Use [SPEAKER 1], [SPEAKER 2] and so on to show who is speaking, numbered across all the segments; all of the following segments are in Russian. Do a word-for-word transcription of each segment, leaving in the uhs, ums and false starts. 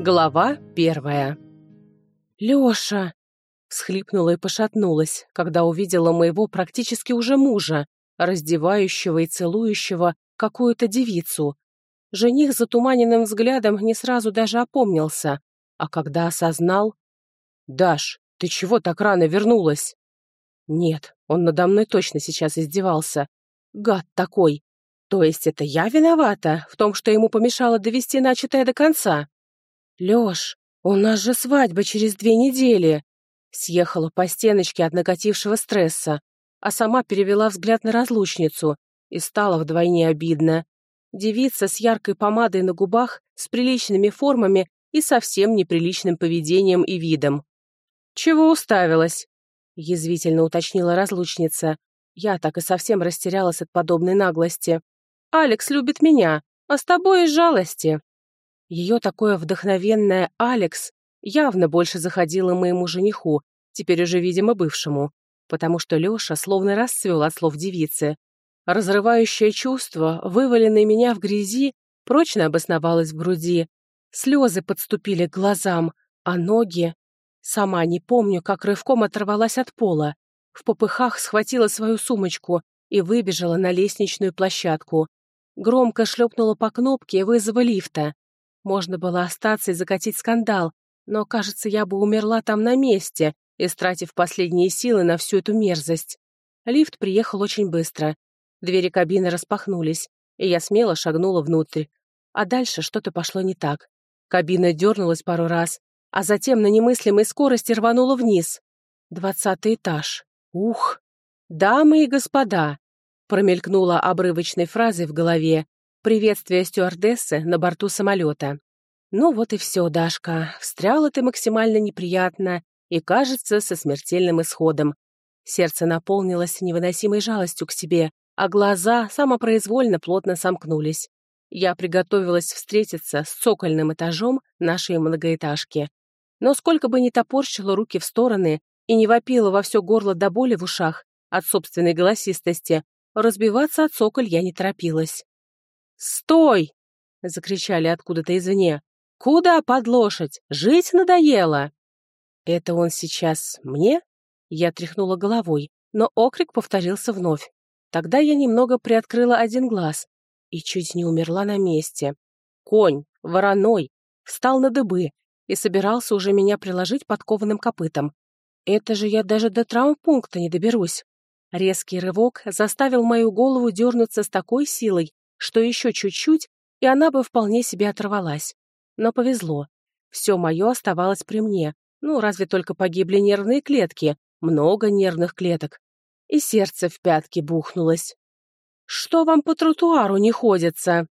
[SPEAKER 1] Глава первая. «Лёша!» — всхлипнула и пошатнулась, когда увидела моего практически уже мужа, раздевающего и целующего какую-то девицу. Жених затуманенным взглядом не сразу даже опомнился, а когда осознал... «Даш, ты чего так рано вернулась?» Нет, он надо мной точно сейчас издевался. Гад такой! То есть это я виновата в том, что ему помешало довести начатое до конца? «Лёш, у нас же свадьба через две недели!» Съехала по стеночке от накатившего стресса, а сама перевела взгляд на разлучницу, и стало вдвойне обидно. Девица с яркой помадой на губах, с приличными формами и совсем неприличным поведением и видом. «Чего уставилась?» — язвительно уточнила разлучница. Я так и совсем растерялась от подобной наглости. «Алекс любит меня, а с тобой из жалости». Ее такое вдохновенное «Алекс» явно больше заходило моему жениху, теперь уже, видимо, бывшему, потому что Леша словно расцвел от слов девицы. Разрывающее чувство, вываленное меня в грязи, прочно обосновалось в груди. Слезы подступили к глазам, а ноги... Сама не помню, как рывком оторвалась от пола. В попыхах схватила свою сумочку и выбежала на лестничную площадку. Громко шлепнула по кнопке вызова лифта. Можно было остаться и закатить скандал, но, кажется, я бы умерла там на месте, истратив последние силы на всю эту мерзость. Лифт приехал очень быстро. Двери кабины распахнулись, и я смело шагнула внутрь. А дальше что-то пошло не так. Кабина дернулась пару раз, а затем на немыслимой скорости рванула вниз. Двадцатый этаж. Ух! «Дамы и господа!» промелькнула обрывочной фразой в голове. Приветствие стюардессы на борту самолета. Ну вот и все, Дашка. Встряла ты максимально неприятно и, кажется, со смертельным исходом. Сердце наполнилось невыносимой жалостью к себе, а глаза самопроизвольно плотно сомкнулись. Я приготовилась встретиться с цокольным этажом нашей многоэтажки. Но сколько бы ни топорщила руки в стороны и не вопила во все горло до боли в ушах от собственной голосистости, разбиваться от цоколь я не торопилась. «Стой!» — закричали откуда-то извне. «Куда под лошадь? Жить надоело!» «Это он сейчас мне?» Я тряхнула головой, но окрик повторился вновь. Тогда я немного приоткрыла один глаз и чуть не умерла на месте. Конь, вороной, встал на дыбы и собирался уже меня приложить подкованным копытом. Это же я даже до травмпункта не доберусь. Резкий рывок заставил мою голову дернуться с такой силой, что еще чуть-чуть, и она бы вполне себе оторвалась. Но повезло. Все мое оставалось при мне. Ну, разве только погибли нервные клетки, много нервных клеток. И сердце в пятки бухнулось. «Что вам по тротуару не ходится?»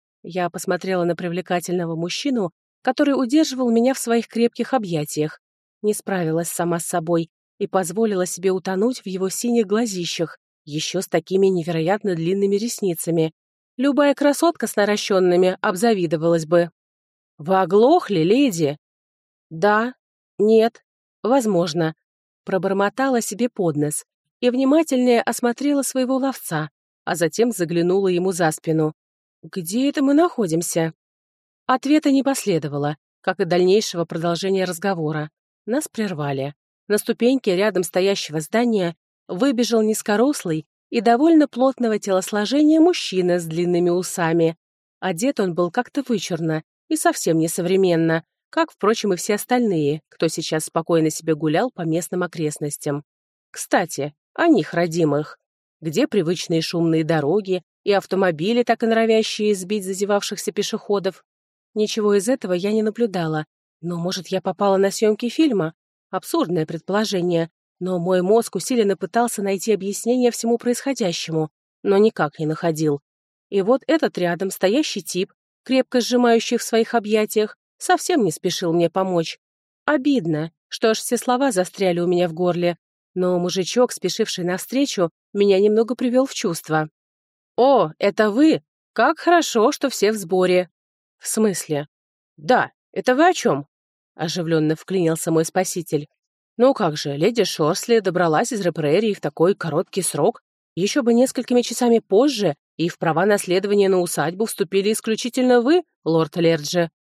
[SPEAKER 1] Я посмотрела на привлекательного мужчину, который удерживал меня в своих крепких объятиях. Не справилась сама с собой и позволила себе утонуть в его синих глазищах, еще с такими невероятно длинными ресницами. Любая красотка с наращенными обзавидовалась бы. «Вы оглохли, леди?» «Да, нет, возможно», — пробормотала себе под нос и внимательнее осмотрела своего ловца, а затем заглянула ему за спину. «Где это мы находимся?» Ответа не последовало, как и дальнейшего продолжения разговора. Нас прервали. На ступеньке рядом стоящего здания выбежал низкорослый и довольно плотного телосложения мужчина с длинными усами. Одет он был как-то вычурно и совсем несовременно, как, впрочем, и все остальные, кто сейчас спокойно себе гулял по местным окрестностям. Кстати, о них, родимых. Где привычные шумные дороги и автомобили, так и норовящие сбить зазевавшихся пешеходов? Ничего из этого я не наблюдала. Но, может, я попала на съемки фильма? Абсурдное предположение. Но мой мозг усиленно пытался найти объяснение всему происходящему, но никак не находил. И вот этот рядом стоящий тип, крепко сжимающий в своих объятиях, совсем не спешил мне помочь. Обидно, что аж все слова застряли у меня в горле, но мужичок, спешивший навстречу, меня немного привел в чувство. «О, это вы? Как хорошо, что все в сборе!» «В смысле?» «Да, это вы о чем?» — оживленно вклинился мой спаситель. «Ну как же, леди Шорсли добралась из Репрерии в такой короткий срок. Еще бы несколькими часами позже, и в права наследования на усадьбу вступили исключительно вы, лорд Лерджи».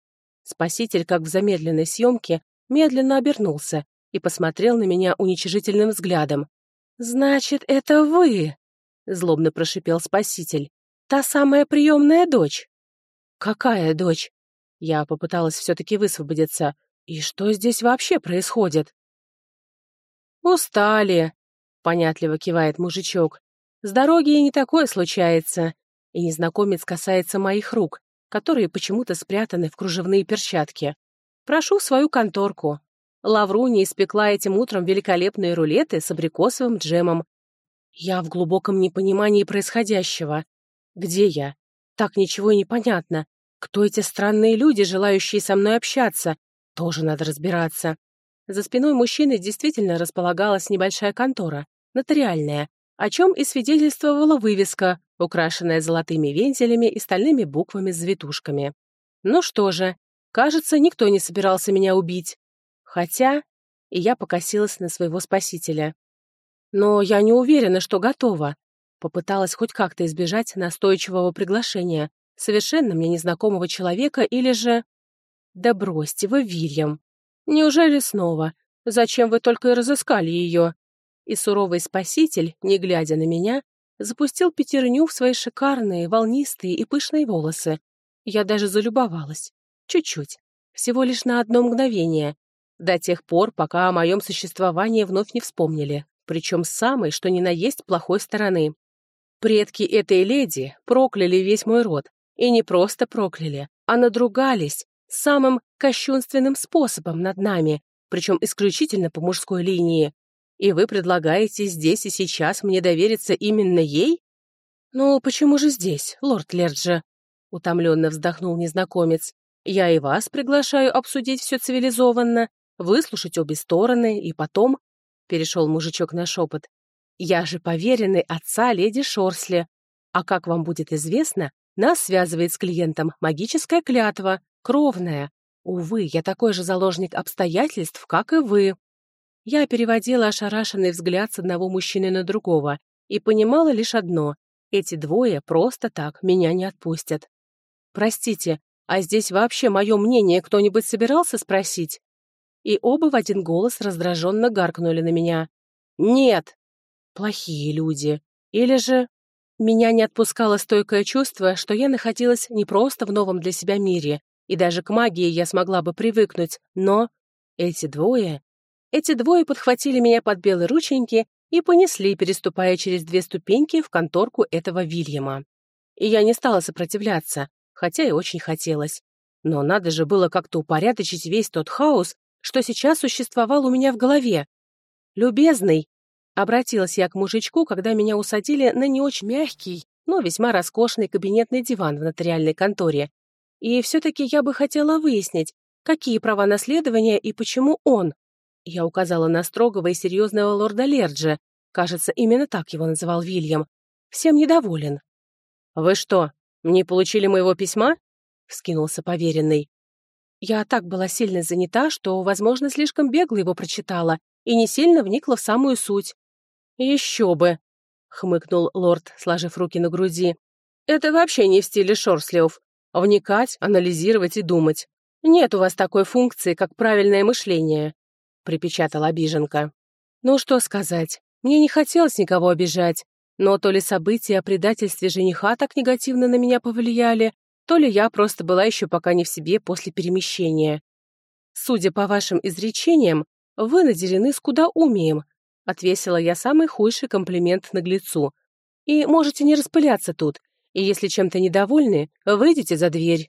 [SPEAKER 1] Спаситель, как в замедленной съемке, медленно обернулся и посмотрел на меня уничижительным взглядом. «Значит, это вы!» — злобно прошипел Спаситель. «Та самая приемная дочь!» «Какая дочь?» Я попыталась все-таки высвободиться. «И что здесь вообще происходит?» «Устали!» — понятливо кивает мужичок. «С дороги и не такое случается!» И незнакомец касается моих рук, которые почему-то спрятаны в кружевные перчатки. «Прошу в свою конторку. Лавруния испекла этим утром великолепные рулеты с абрикосовым джемом. Я в глубоком непонимании происходящего. Где я? Так ничего и не понятно. Кто эти странные люди, желающие со мной общаться? Тоже надо разбираться. За спиной мужчины действительно располагалась небольшая контора, нотариальная, о чем и свидетельствовала вывеска, украшенная золотыми вензелями и стальными буквами с завитушками. Ну что же, кажется, никто не собирался меня убить. Хотя... И я покосилась на своего спасителя. Но я не уверена, что готова. Попыталась хоть как-то избежать настойчивого приглашения совершенно мне незнакомого человека или же... Да бросьте вы, Вильям. Неужели снова? Зачем вы только и разыскали ее? И суровый спаситель, не глядя на меня, запустил пятерню в свои шикарные, волнистые и пышные волосы. Я даже залюбовалась. Чуть-чуть. Всего лишь на одно мгновение. До тех пор, пока о моем существовании вновь не вспомнили. Причем с самой, что ни на есть, плохой стороны. Предки этой леди прокляли весь мой род. И не просто прокляли, а надругались самым кощунственным способом над нами, причем исключительно по мужской линии. И вы предлагаете здесь и сейчас мне довериться именно ей? Ну, почему же здесь, лорд Лерджи? Утомленно вздохнул незнакомец. Я и вас приглашаю обсудить все цивилизованно, выслушать обе стороны, и потом... Перешел мужичок на шепот. Я же поверенный отца леди Шорсли. А как вам будет известно, нас связывает с клиентом магическая клятва, кровная. Увы, я такой же заложник обстоятельств, как и вы. Я переводила ошарашенный взгляд с одного мужчины на другого и понимала лишь одно — эти двое просто так меня не отпустят. Простите, а здесь вообще мое мнение кто-нибудь собирался спросить? И оба в один голос раздраженно гаркнули на меня. Нет! Плохие люди. Или же... Меня не отпускало стойкое чувство, что я находилась не просто в новом для себя мире, и даже к магии я смогла бы привыкнуть, но эти двое... Эти двое подхватили меня под белые рученьки и понесли, переступая через две ступеньки в конторку этого Вильяма. И я не стала сопротивляться, хотя и очень хотелось. Но надо же было как-то упорядочить весь тот хаос, что сейчас существовал у меня в голове. «Любезный!» — обратилась я к мужичку, когда меня усадили на не очень мягкий, но весьма роскошный кабинетный диван в нотариальной конторе. И все-таки я бы хотела выяснить, какие права наследования и почему он. Я указала на строгого и серьезного лорда Лерджи, кажется, именно так его называл Вильям, всем недоволен. «Вы что, не получили моего письма?» — вскинулся поверенный. Я так была сильно занята, что, возможно, слишком бегло его прочитала и не сильно вникла в самую суть. «Еще бы!» — хмыкнул лорд, сложив руки на груди. «Это вообще не в стиле Шорслиов. Вникать, анализировать и думать. Нет у вас такой функции, как правильное мышление», — припечатала обиженка. Ну, что сказать, мне не хотелось никого обижать, но то ли события о предательстве жениха так негативно на меня повлияли, то ли я просто была еще пока не в себе после перемещения. «Судя по вашим изречениям, вы наделены скудоумием», — отвесила я самый худший комплимент наглецу. «И можете не распыляться тут, и если чем-то недовольны, выйдите за дверь».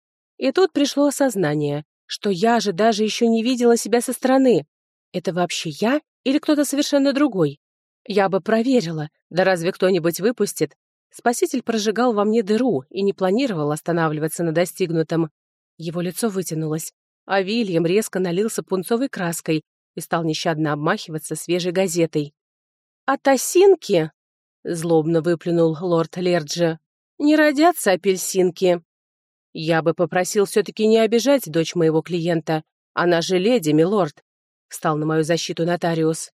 [SPEAKER 1] И тут пришло осознание, что я же даже еще не видела себя со стороны. Это вообще я или кто-то совершенно другой? Я бы проверила, да разве кто-нибудь выпустит? Спаситель прожигал во мне дыру и не планировал останавливаться на достигнутом. Его лицо вытянулось, а Вильям резко налился пунцовой краской и стал нещадно обмахиваться свежей газетой. «От осинки!» — злобно выплюнул лорд Лерджи. «Не родятся апельсинки!» «Я бы попросил все-таки не обижать дочь моего клиента. Она же леди, милорд!» — встал на мою защиту нотариус.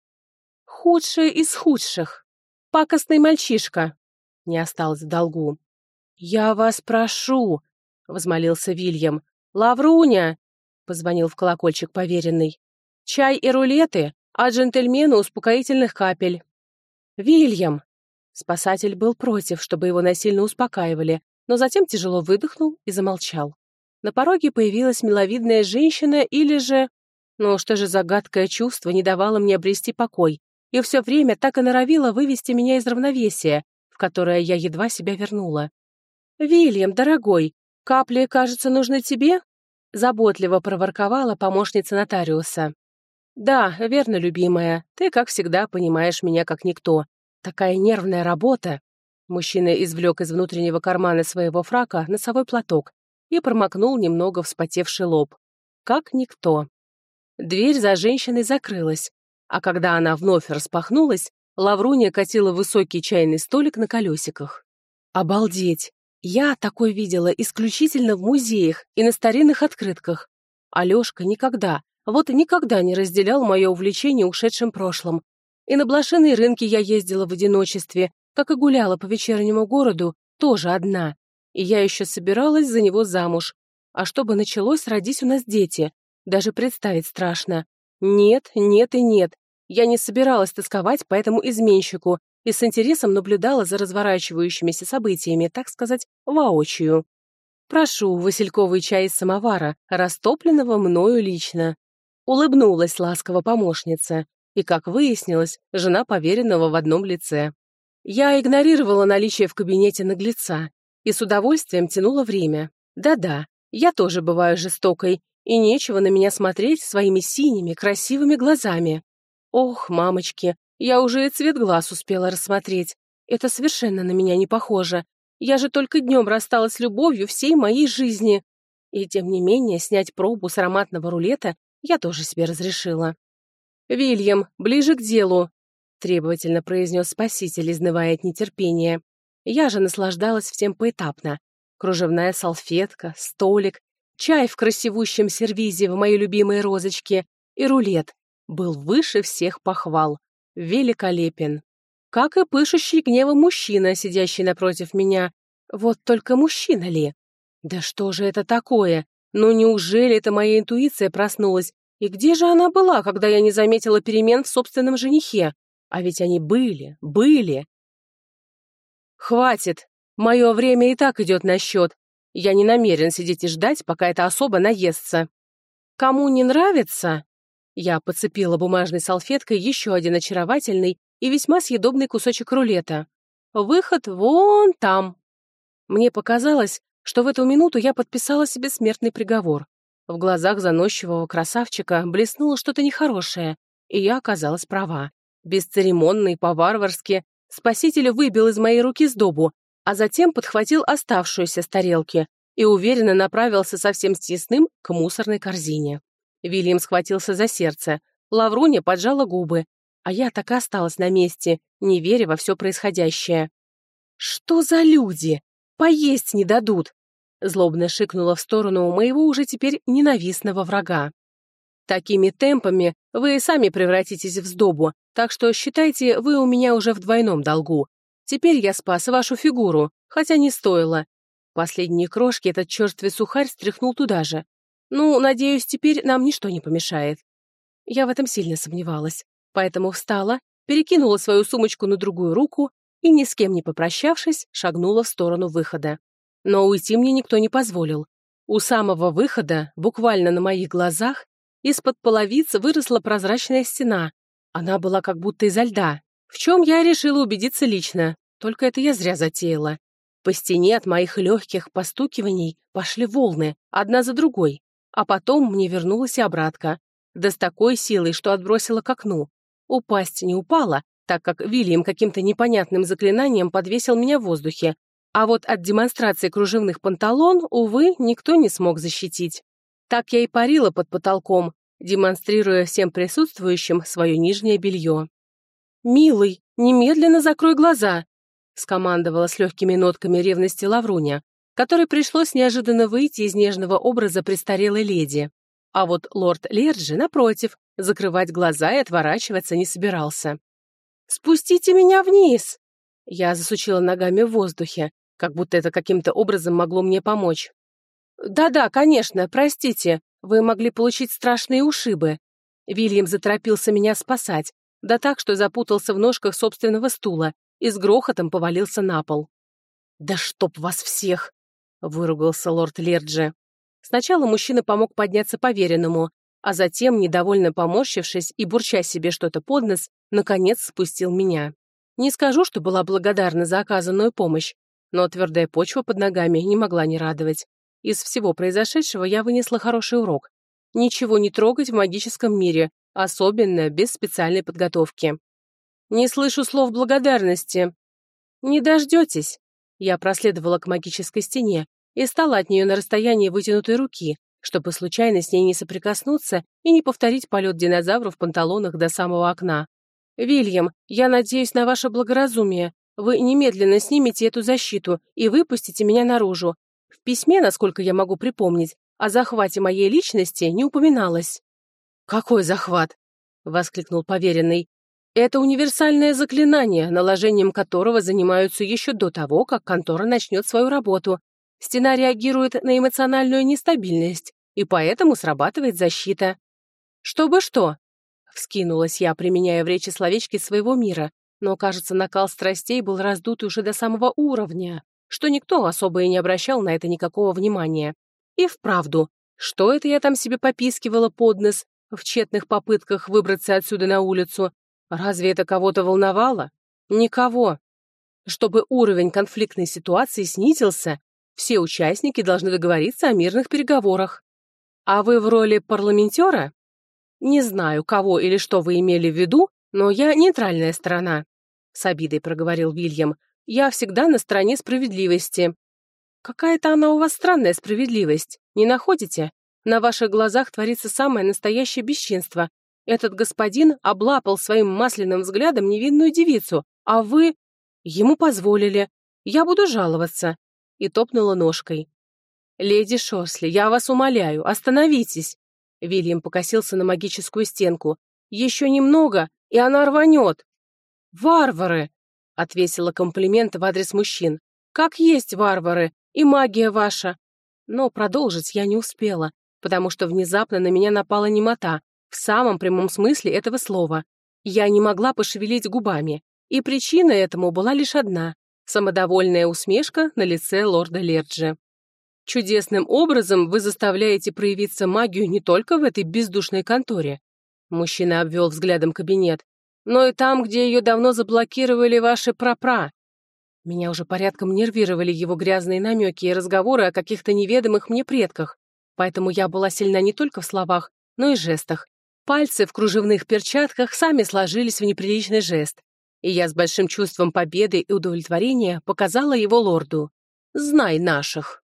[SPEAKER 1] «Худший из худших! Пакостный мальчишка!» Не осталось в долгу. «Я вас прошу!» — взмолился Вильям. «Лавруня!» — позвонил в колокольчик поверенный. «Чай и рулеты, а джентльмену успокоительных капель». «Вильям!» Спасатель был против, чтобы его насильно успокаивали, но затем тяжело выдохнул и замолчал. На пороге появилась миловидная женщина или же... Ну что же за гадкое чувство не давало мне обрести покой и все время так и норовило вывести меня из равновесия, в которое я едва себя вернула. «Вильям, дорогой, капли, кажется, нужны тебе?» Заботливо проворковала помощница нотариуса. «Да, верно, любимая, ты, как всегда, понимаешь меня как никто. Такая нервная работа!» Мужчина извлек из внутреннего кармана своего фрака носовой платок и промокнул немного вспотевший лоб. Как никто. Дверь за женщиной закрылась, а когда она вновь распахнулась, Лавруния катила высокий чайный столик на колесиках. Обалдеть! Я такой видела исключительно в музеях и на старинных открытках. Алёшка никогда, вот никогда не разделял мое увлечение ушедшим прошлым. И на блошиные рынки я ездила в одиночестве, как и гуляла по вечернему городу, тоже одна. И я еще собиралась за него замуж. А чтобы началось, родись у нас дети. Даже представить страшно. Нет, нет и нет. Я не собиралась тосковать по этому изменщику и с интересом наблюдала за разворачивающимися событиями, так сказать, воочию. «Прошу, васильковый чай из самовара, растопленного мною лично». Улыбнулась ласково помощница. И, как выяснилось, жена поверенного в одном лице. Я игнорировала наличие в кабинете наглеца и с удовольствием тянула время. Да-да, я тоже бываю жестокой, и нечего на меня смотреть своими синими, красивыми глазами. Ох, мамочки, я уже и цвет глаз успела рассмотреть. Это совершенно на меня не похоже. Я же только днем рассталась с любовью всей моей жизни. И тем не менее, снять пробу с ароматного рулета я тоже себе разрешила. «Вильям, ближе к делу», — требовательно произнес спаситель, изнывая от нетерпения. Я же наслаждалась всем поэтапно. Кружевная салфетка, столик, чай в красивущем сервизе в моей любимой розочке и рулет был выше всех похвал. Великолепен. Как и пышущий гневом мужчина, сидящий напротив меня. Вот только мужчина ли? Да что же это такое? Ну неужели это моя интуиция проснулась? И где же она была, когда я не заметила перемен в собственном женихе? А ведь они были, были. «Хватит! Мое время и так идет на счет. Я не намерен сидеть и ждать, пока эта особа наестся. Кому не нравится?» Я подцепила бумажной салфеткой еще один очаровательный и весьма съедобный кусочек рулета. «Выход вон там». Мне показалось, что в эту минуту я подписала себе смертный приговор. В глазах заносчивого красавчика блеснуло что-то нехорошее, и я оказалась права. Бесцеремонно и по-варварски спаситель выбил из моей руки сдобу, а затем подхватил оставшуюся с тарелки и уверенно направился совсем съестным к мусорной корзине. Вильям схватился за сердце, Лавруня поджала губы, а я так и осталась на месте, не веря во все происходящее. «Что за люди? Поесть не дадут!» Злобно шикнула в сторону моего уже теперь ненавистного врага. «Такими темпами вы и сами превратитесь в сдобу, так что считайте, вы у меня уже в двойном долгу. Теперь я спас вашу фигуру, хотя не стоило. Последние крошки этот черствый сухарь стряхнул туда же. Ну, надеюсь, теперь нам ничто не помешает». Я в этом сильно сомневалась, поэтому встала, перекинула свою сумочку на другую руку и, ни с кем не попрощавшись, шагнула в сторону выхода. Но уйти мне никто не позволил. У самого выхода, буквально на моих глазах, из-под половицы выросла прозрачная стена. Она была как будто изо льда, в чем я решила убедиться лично, только это я зря затеяла. По стене от моих легких постукиваний пошли волны, одна за другой, а потом мне вернулась и обратка, да с такой силой, что отбросила к окну. Упасть не упала, так как Вильям каким-то непонятным заклинанием подвесил меня в воздухе, а вот от демонстрации кружевных панталон, увы, никто не смог защитить. Так я и парила под потолком, демонстрируя всем присутствующим свое нижнее белье. «Милый, немедленно закрой глаза!» — скомандовала с легкими нотками ревности Лавруня, которой пришлось неожиданно выйти из нежного образа престарелой леди. А вот лорд Лерджи, напротив, закрывать глаза и отворачиваться не собирался. «Спустите меня вниз!» Я засучила ногами в воздухе, как будто это каким-то образом могло мне помочь. Да-да, конечно, простите, вы могли получить страшные ушибы. Вильям заторопился меня спасать, да так, что запутался в ножках собственного стула и с грохотом повалился на пол. «Да чтоб вас всех!» — выругался лорд Лерджи. Сначала мужчина помог подняться поверенному, а затем, недовольно поморщившись и бурча себе что-то под нос, наконец спустил меня. Не скажу, что была благодарна за оказанную помощь, но твердая почва под ногами не могла не радовать. Из всего произошедшего я вынесла хороший урок. Ничего не трогать в магическом мире, особенно без специальной подготовки. «Не слышу слов благодарности». «Не дождетесь». Я проследовала к магической стене и стала от нее на расстоянии вытянутой руки, чтобы случайно с ней не соприкоснуться и не повторить полет динозавра в панталонах до самого окна. «Вильям, я надеюсь на ваше благоразумие. Вы немедленно снимете эту защиту и выпустите меня наружу. В письме, насколько я могу припомнить, о захвате моей личности не упоминалось». «Какой захват?» — воскликнул поверенный. «Это универсальное заклинание, наложением которого занимаются еще до того, как контора начнет свою работу. Стена реагирует на эмоциональную нестабильность, и поэтому срабатывает защита». «Чтобы что?» — вскинулась я, применяя в речи словечки своего мира, но, кажется, накал страстей был раздут уже до самого уровня, что никто особо и не обращал на это никакого внимания. И вправду, что это я там себе попискивала под нос в тщетных попытках выбраться отсюда на улицу? Разве это кого-то волновало? Никого. Чтобы уровень конфликтной ситуации снизился, все участники должны договориться о мирных переговорах. А вы в роли парламентера? Не знаю, кого или что вы имели в виду, но я нейтральная сторона, с обидой проговорил Вильям. Я всегда на стороне справедливости. Какая-то она у вас странная справедливость, не находите? На ваших глазах творится самое настоящее бесчинство. Этот господин облапал своим масляным взглядом невинную девицу, а вы... Ему позволили. Я буду жаловаться. И топнула ножкой. «Леди Шорсли, я вас умоляю, остановитесь!» Вильям покосился на магическую стенку. «Еще немного, и она рванет!» «Варвары!» — отвесила комплимент в адрес мужчин. «Как есть варвары, и магия ваша!» Но продолжить я не успела, потому что внезапно на меня напала немота, в самом прямом смысле этого слова. Я не могла пошевелить губами, и причина этому была лишь одна — самодовольная усмешка на лице лорда Лерджи. «Чудесным образом вы заставляете проявиться магию не только в этой бездушной конторе», мужчина обвел взглядом кабинет, «но и там, где ее давно заблокировали ваши прапра». Меня уже порядком нервировали его грязные намеки и разговоры о каких-то неведомых мне предках, поэтому я была сильна не только в словах, но и жестах. Пальцы в кружевных перчатках сами сложились в неприличный жест, и я с большим чувством победы и удовлетворения показала его лорду. «Знай наших».